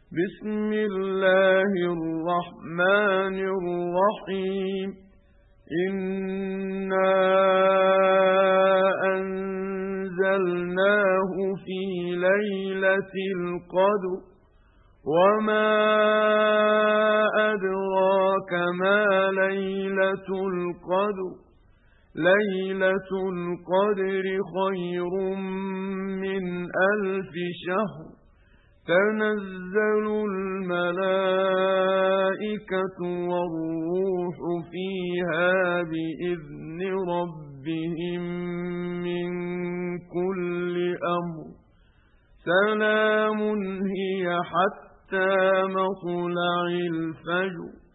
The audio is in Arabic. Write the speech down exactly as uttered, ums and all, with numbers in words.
بسم الله الرحمن الرحيم إنا أنزلناه في ليلة القدر وما أدراك ما ليلة القدر ليلة القدر خير من ألف شهر تنزل الملائكة والروح فيها بإذن ربهم من كل أمر سلام هي حتى مطلع الفجر.